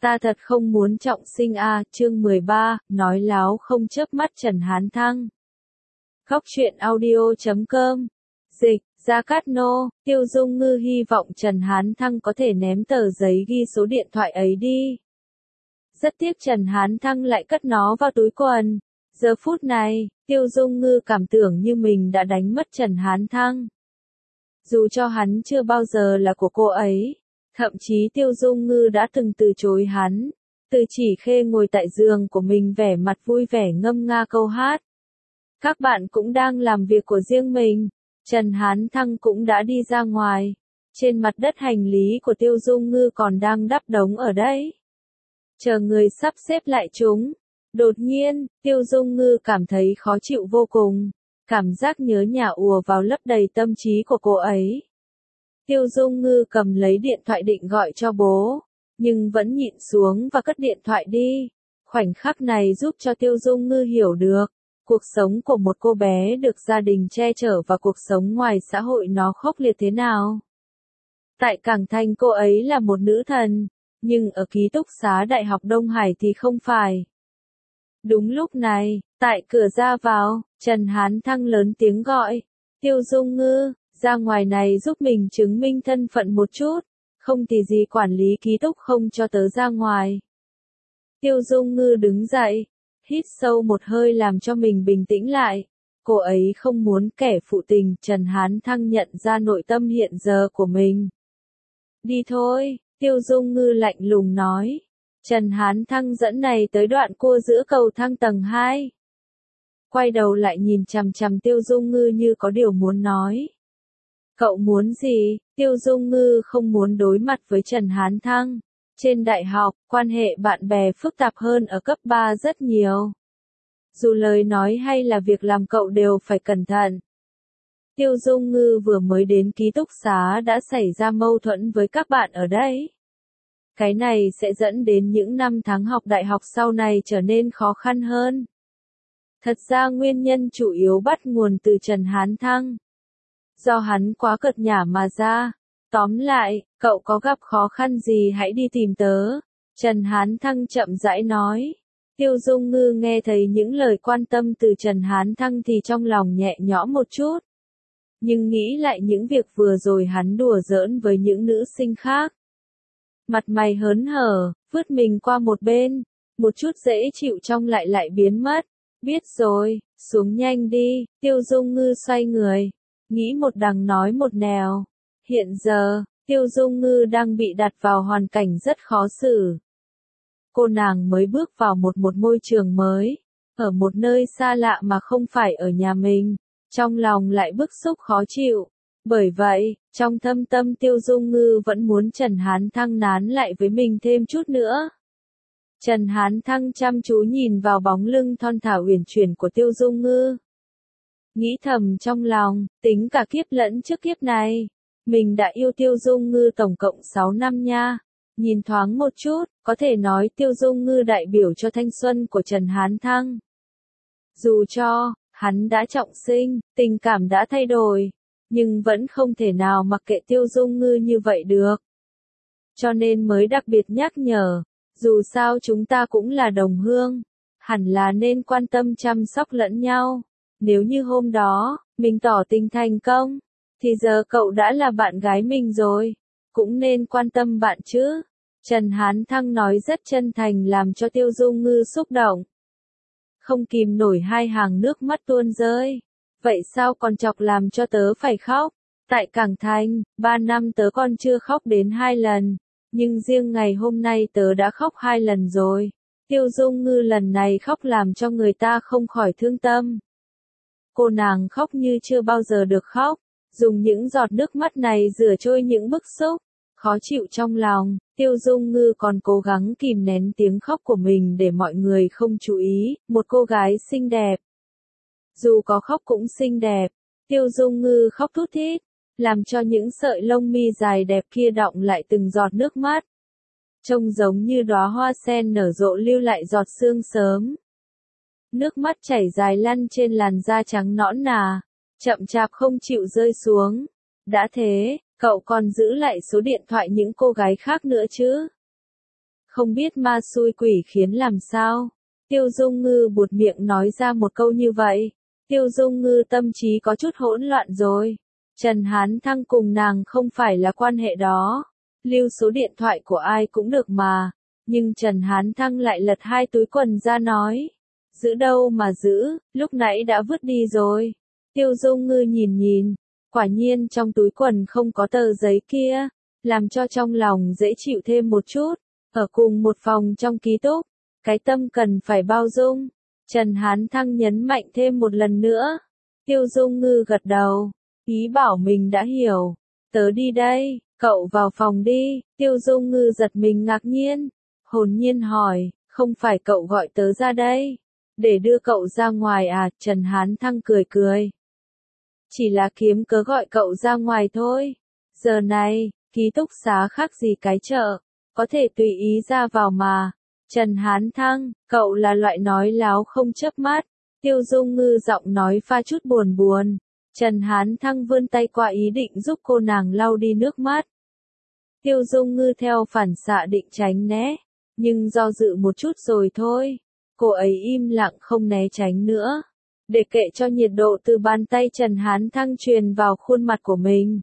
Ta thật không muốn trọng sinh à, chương 13, nói láo không chớp mắt Trần Hán Thăng. Góc truyện audio.com. Dịch, Gia Cát Nô, Tiêu Dung Ngư hy vọng Trần Hán Thăng có thể ném tờ giấy ghi số điện thoại ấy đi. Rất tiếc Trần Hán Thăng lại cất nó vào túi quần. Giờ phút này, Tiêu Dung Ngư cảm tưởng như mình đã đánh mất Trần Hán Thăng. Dù cho hắn chưa bao giờ là của cô ấy. Thậm chí Tiêu Dung Ngư đã từng từ chối hắn. Từ Chỉ Khê ngồi tại giường của mình vẻ mặt vui vẻ ngâm nga câu hát. Các bạn cũng đang làm việc của riêng mình. Trần Hán Thăng cũng đã đi ra ngoài. Trên mặt đất hành lý của Tiêu Dung Ngư còn đang đắp đống ở đấy. Chờ người sắp xếp lại chúng. Đột nhiên, Tiêu Dung Ngư cảm thấy khó chịu vô cùng. Cảm giác nhớ nhà ùa vào lấp đầy tâm trí của cô ấy. Tiêu Dung Ngư cầm lấy điện thoại định gọi cho bố, nhưng vẫn nhịn xuống và cất điện thoại đi. Khoảnh khắc này giúp cho Tiêu Dung Ngư hiểu được, cuộc sống của một cô bé được gia đình che chở và cuộc sống ngoài xã hội nó khốc liệt thế nào. Tại Cảng Thành cô ấy là một nữ thần, nhưng ở ký túc xá Đại học Đông Hải thì không phải. Đúng lúc này, tại cửa ra vào, Trần Hán Thăng lớn tiếng gọi, Tiêu Dung Ngư. Ra ngoài này giúp mình chứng minh thân phận một chút, không thì gì quản lý ký túc không cho tớ ra ngoài. Tiêu Dung Ngư đứng dậy, hít sâu một hơi làm cho mình bình tĩnh lại. Cô ấy không muốn kẻ phụ tình. Trần Hán Thăng nhận ra nội tâm hiện giờ của mình. Đi thôi, Tiêu Dung Ngư lạnh lùng nói. Trần Hán Thăng dẫn này tới đoạn cua giữa cầu thang tầng 2. Quay đầu lại nhìn chằm chằm Tiêu Dung Ngư như có điều muốn nói. Cậu muốn gì? Tiêu Dung Ngư không muốn đối mặt với Trần Hán Thăng. Trên đại học, quan hệ bạn bè phức tạp hơn ở cấp 3 rất nhiều. Dù lời nói hay là việc làm cậu đều phải cẩn thận. Tiêu Dung Ngư vừa mới đến ký túc xá đã xảy ra mâu thuẫn với các bạn ở đây. Cái này sẽ dẫn đến những năm tháng học đại học sau này trở nên khó khăn hơn. Thật ra nguyên nhân chủ yếu bắt nguồn từ Trần Hán Thăng. Do hắn quá cợt nhả mà ra. Tóm lại, cậu có gặp khó khăn gì hãy đi tìm tớ. Trần Hán Thăng chậm rãi nói. Tiêu Dung Ngư nghe thấy những lời quan tâm từ Trần Hán Thăng thì trong lòng nhẹ nhõm một chút. Nhưng nghĩ lại những việc vừa rồi hắn đùa giỡn với những nữ sinh khác. Mặt mày hớn hở, vứt mình qua một bên. Một chút dễ chịu trong lại biến mất. Biết rồi, xuống nhanh đi. Tiêu Dung Ngư xoay người. Nghĩ một đằng nói một nẻo. Hiện giờ, Tiêu Dung Ngư đang bị đặt vào hoàn cảnh rất khó xử. Cô nàng mới bước vào một môi trường mới, ở một nơi xa lạ mà không phải ở nhà mình, trong lòng lại bức xúc khó chịu. Bởi vậy, trong thâm tâm Tiêu Dung Ngư vẫn muốn Trần Hán Thăng nán lại với mình thêm chút nữa. Trần Hán Thăng chăm chú nhìn vào bóng lưng thon thả uyển chuyển của Tiêu Dung Ngư. Nghĩ thầm trong lòng, tính cả kiếp lẫn trước kiếp này. Mình đã yêu Tiêu Dung Ngư tổng cộng 6 năm nha. Nhìn thoáng một chút, có thể nói Tiêu Dung Ngư đại biểu cho thanh xuân của Trần Hán Thăng. Dù cho, hắn đã trọng sinh, tình cảm đã thay đổi, nhưng vẫn không thể nào mặc kệ Tiêu Dung Ngư như vậy được. Cho nên mới đặc biệt nhắc nhở, dù sao chúng ta cũng là đồng hương, hẳn là nên quan tâm chăm sóc lẫn nhau. Nếu như hôm đó, mình tỏ tình thành công, thì giờ cậu đã là bạn gái mình rồi, cũng nên quan tâm bạn chứ. Trần Hán Thăng nói rất chân thành làm cho Tiêu Dung Ngư xúc động. Không kìm nổi hai hàng nước mắt tuôn rơi. Vậy sao còn chọc làm cho tớ phải khóc? Tại Cảng Thành, 3 năm tớ còn chưa khóc đến 2 lần, nhưng riêng ngày hôm nay tớ đã khóc 2 lần rồi. Tiêu Dung Ngư lần này khóc làm cho người ta không khỏi thương tâm. Cô nàng khóc như chưa bao giờ được khóc, dùng những giọt nước mắt này rửa trôi những bức xúc, khó chịu trong lòng. Tiêu Dung Ngư còn cố gắng kìm nén tiếng khóc của mình để mọi người không chú ý. Một cô gái xinh đẹp, dù có khóc cũng xinh đẹp. Tiêu Dung Ngư khóc thút thít, làm cho những sợi lông mi dài đẹp kia đọng lại từng giọt nước mắt. Trông giống như đóa hoa sen nở rộ lưu lại giọt sương sớm. Nước mắt chảy dài lăn trên làn da trắng nõn nà, chậm chạp không chịu rơi xuống. Đã thế, cậu còn giữ lại số điện thoại những cô gái khác nữa chứ? Không biết ma xui quỷ khiến làm sao. Tiêu Dung Ngư buột miệng nói ra một câu như vậy. Tiêu Dung Ngư tâm trí có chút hỗn loạn rồi. Trần Hán Thăng cùng nàng không phải là quan hệ đó. Lưu số điện thoại của ai cũng được mà. Nhưng Trần Hán Thăng lại lật hai túi quần ra nói. Giữ đâu mà giữ, lúc nãy đã vứt đi rồi. Tiêu Dung Ngư nhìn nhìn. Quả nhiên trong túi quần không có tờ giấy kia. Làm cho trong lòng dễ chịu thêm một chút. Ở cùng một phòng trong ký túc. Cái tâm cần phải bao dung. Trần Hán Thăng nhấn mạnh thêm một lần nữa. Tiêu Dung Ngư gật đầu. Ý bảo mình đã hiểu. Tớ đi đây, cậu vào phòng đi. Tiêu Dung Ngư giật mình ngạc nhiên. Hồn nhiên hỏi, không phải cậu gọi tớ ra đây. Để đưa cậu ra ngoài à? Trần Hán Thăng cười cười. Chỉ là kiếm cớ gọi cậu ra ngoài thôi. Giờ này, ký túc xá khác gì cái chợ. Có thể tùy ý ra vào mà. Trần Hán Thăng, cậu là loại nói láo không chớp mắt. Tiêu Dung Ngư giọng nói pha chút buồn buồn. Trần Hán Thăng vươn tay qua ý định giúp cô nàng lau đi nước mắt. Tiêu Dung Ngư theo phản xạ định tránh né. Nhưng do dự một chút rồi thôi. Cô ấy im lặng không né tránh nữa. Để kệ cho nhiệt độ từ bàn tay Trần Hán Thăng truyền vào khuôn mặt của mình.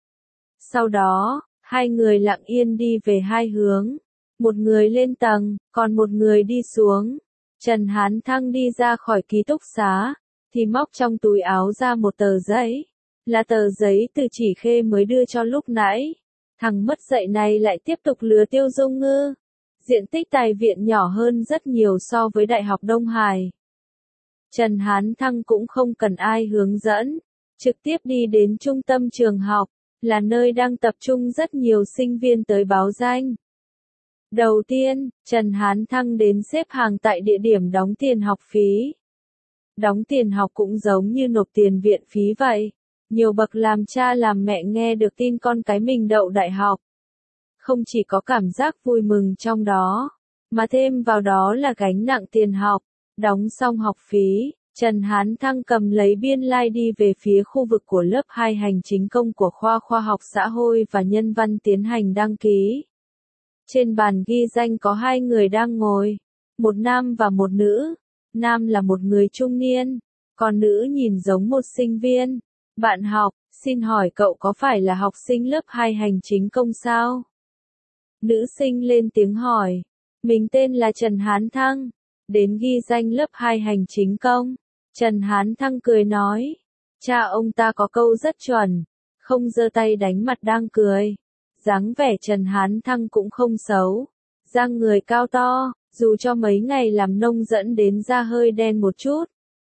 Sau đó, hai người lặng yên đi về hai hướng. Một người lên tầng, còn một người đi xuống. Trần Hán Thăng đi ra khỏi ký túc xá, thì móc trong túi áo ra một tờ giấy. Là tờ giấy từ Chỉ Khê mới đưa cho lúc nãy. Thằng mất dạy này lại tiếp tục lừa Tiêu Dung Ngư. Diện tích tài viện nhỏ hơn rất nhiều so với Đại học Đông Hải. Trần Hán Thăng cũng không cần ai hướng dẫn. Trực tiếp đi đến trung tâm trường học, là nơi đang tập trung rất nhiều sinh viên tới báo danh. Đầu tiên, Trần Hán Thăng đến xếp hàng tại địa điểm đóng tiền học phí. Đóng tiền học cũng giống như nộp tiền viện phí vậy. Nhiều bậc làm cha làm mẹ nghe được tin con cái mình đậu đại học. Không chỉ có cảm giác vui mừng trong đó, mà thêm vào đó là gánh nặng tiền học. Đóng xong học phí, Trần Hán Thăng cầm lấy biên lai đi về phía khu vực của lớp 2 hành chính công của khoa khoa học xã hội và nhân văn tiến hành đăng ký. Trên bàn ghi danh có hai người đang ngồi, một nam và một nữ. Nam là một người trung niên, còn nữ nhìn giống một sinh viên. Bạn học, xin hỏi cậu có phải là học sinh lớp 2 hành chính công sao? Nữ sinh lên tiếng hỏi. Mình tên là Trần Hán Thăng, đến ghi danh lớp 2 hành chính công. Trần Hán Thăng cười nói. Cha ông ta có câu rất chuẩn, không giơ tay đánh mặt đang cười. Dáng vẻ Trần Hán Thăng cũng không xấu. Dáng người cao to, dù cho mấy ngày làm nông dẫn đến da hơi đen một chút.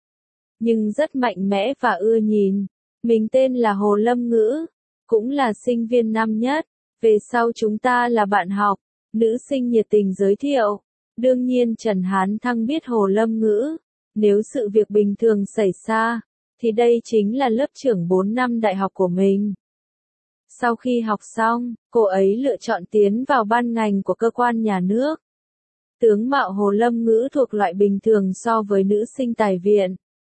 Nhưng rất mạnh mẽ và ưa nhìn. Mình tên là Hồ Lâm Ngữ, cũng là sinh viên năm nhất. Về sau chúng ta là bạn học. Nữ sinh nhiệt tình giới thiệu. Đương nhiên Trần Hán Thăng biết Hồ Lâm Ngữ. Nếu sự việc bình thường xảy ra, thì đây chính là lớp trưởng 4 năm đại học của mình. Sau khi học xong, cô ấy lựa chọn tiến vào ban ngành của cơ quan nhà nước. Tướng mạo Hồ Lâm Ngữ thuộc loại bình thường so với nữ sinh tài viện.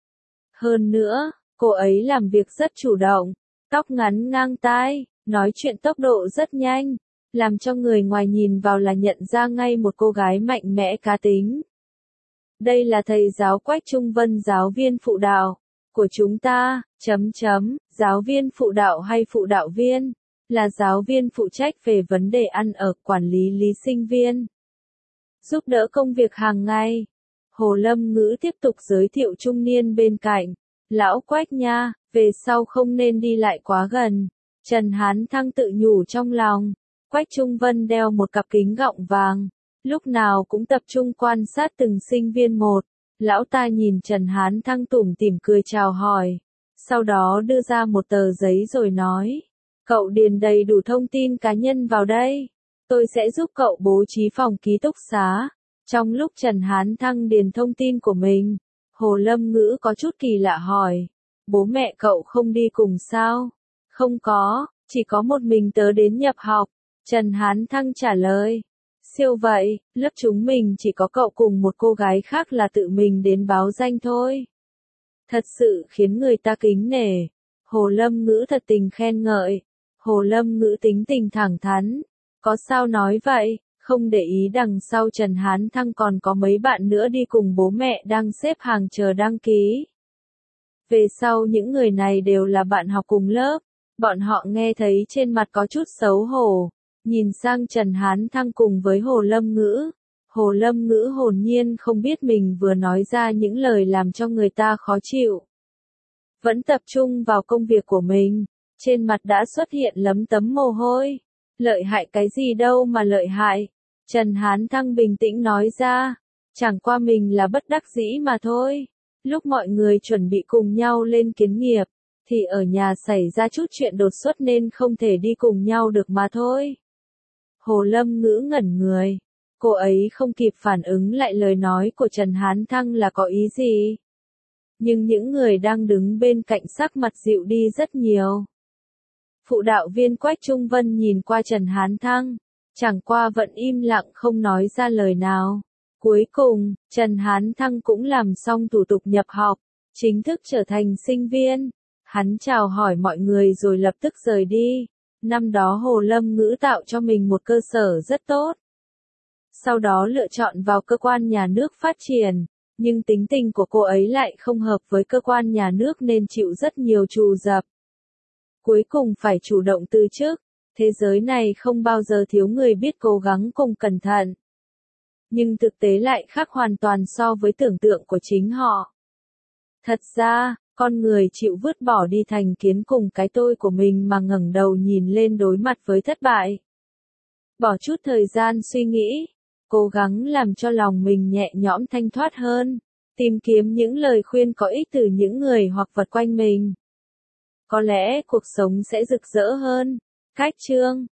Hơn nữa, cô ấy làm việc rất chủ động, tóc ngắn ngang tai, nói chuyện tốc độ rất nhanh, làm cho người ngoài nhìn vào là nhận ra ngay một cô gái mạnh mẽ cá tính. Đây là thầy giáo Quách Trung Vân, giáo viên phụ đạo của chúng ta, giáo viên phụ đạo hay phụ đạo viên, là giáo viên phụ trách về vấn đề ăn ở, quản lý sinh viên, giúp đỡ công việc hàng ngày. Hồ Lâm Ngữ tiếp tục giới thiệu trung niên bên cạnh. Lão Quách nha, về sau không nên đi lại quá gần. Trần Hán Thăng tự nhủ trong lòng. Quách Trung Vân đeo một cặp kính gọng vàng, lúc nào cũng tập trung quan sát từng sinh viên một. Lão ta nhìn Trần Hán Thăng tủm tỉm cười chào hỏi. Sau đó đưa ra một tờ giấy rồi nói. Cậu điền đầy đủ thông tin cá nhân vào đây. Tôi sẽ giúp cậu bố trí phòng ký túc xá. Trong lúc Trần Hán Thăng điền thông tin của mình, Hồ Lâm Ngữ có chút kỳ lạ hỏi. Bố mẹ cậu không đi cùng sao? Không có, chỉ có một mình tớ đến nhập học. Trần Hán Thăng trả lời. Siêu vậy, lớp chúng mình chỉ có cậu cùng một cô gái khác là tự mình đến báo danh thôi. Thật sự khiến người ta kính nể. Hồ Lâm Ngữ thật tình khen ngợi. Hồ Lâm Ngữ tính tình thẳng thắn. Có sao nói vậy, Không để ý đằng sau Trần Hán Thăng còn có mấy bạn nữa đi cùng bố mẹ đang xếp hàng chờ đăng ký. Về sau những người này đều là bạn học cùng lớp, bọn họ nghe thấy trên mặt có chút xấu hổ, nhìn sang Trần Hán Thăng cùng với Hồ Lâm Ngữ. Hồ Lâm Ngữ hồn nhiên không biết mình vừa nói ra những lời làm cho người ta khó chịu. Vẫn tập trung vào công việc của mình, trên mặt đã xuất hiện lấm tấm mồ hôi. Lợi hại cái gì đâu mà lợi hại. Trần Hán Thăng bình tĩnh nói ra, chẳng qua mình là bất đắc dĩ mà thôi. Lúc mọi người chuẩn bị cùng nhau lên kiến nghiệp, thì ở nhà xảy ra chút chuyện đột xuất nên không thể đi cùng nhau được mà thôi. Hồ Lâm Ngữ ngẩn người, cô ấy không kịp phản ứng lại lời nói của Trần Hán Thăng là có ý gì. Nhưng những người đang đứng bên cạnh sắc mặt dịu đi rất nhiều. Phụ đạo viên Quách Trung Vân nhìn qua Trần Hán Thăng, chẳng qua vẫn im lặng không nói ra lời nào. Cuối cùng, Trần Hán Thăng cũng làm xong thủ tục nhập học, chính thức trở thành sinh viên. Hắn chào hỏi mọi người rồi lập tức rời đi. Năm đó Hồ Lâm Ngữ tạo cho mình một cơ sở rất tốt. Sau đó lựa chọn vào cơ quan nhà nước phát triển, nhưng tính tình của cô ấy lại không hợp với cơ quan nhà nước nên chịu rất nhiều trù dập. Cuối cùng phải chủ động từ chức. Thế giới này không bao giờ thiếu người biết cố gắng cùng cẩn thận. Nhưng thực tế lại khác hoàn toàn so với tưởng tượng của chính họ. Thật ra, con người chịu vứt bỏ đi thành kiến cùng cái tôi của mình mà ngẩng đầu nhìn lên đối mặt với thất bại. Bỏ chút thời gian suy nghĩ, cố gắng làm cho lòng mình nhẹ nhõm thanh thoát hơn, tìm kiếm những lời khuyên có ích từ những người hoặc vật quanh mình. Có lẽ cuộc sống sẽ rực rỡ hơn. Cách chương